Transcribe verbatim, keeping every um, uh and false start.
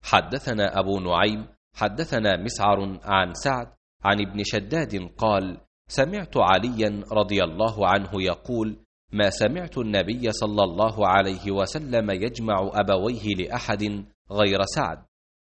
حدثنا أبو نعيم حدثنا مسعر عن سعد عن ابن شداد قال: سمعت عليا رضي الله عنه يقول: ما سمعت النبي صلى الله عليه وسلم يجمع أبويه لأحد غير سعد،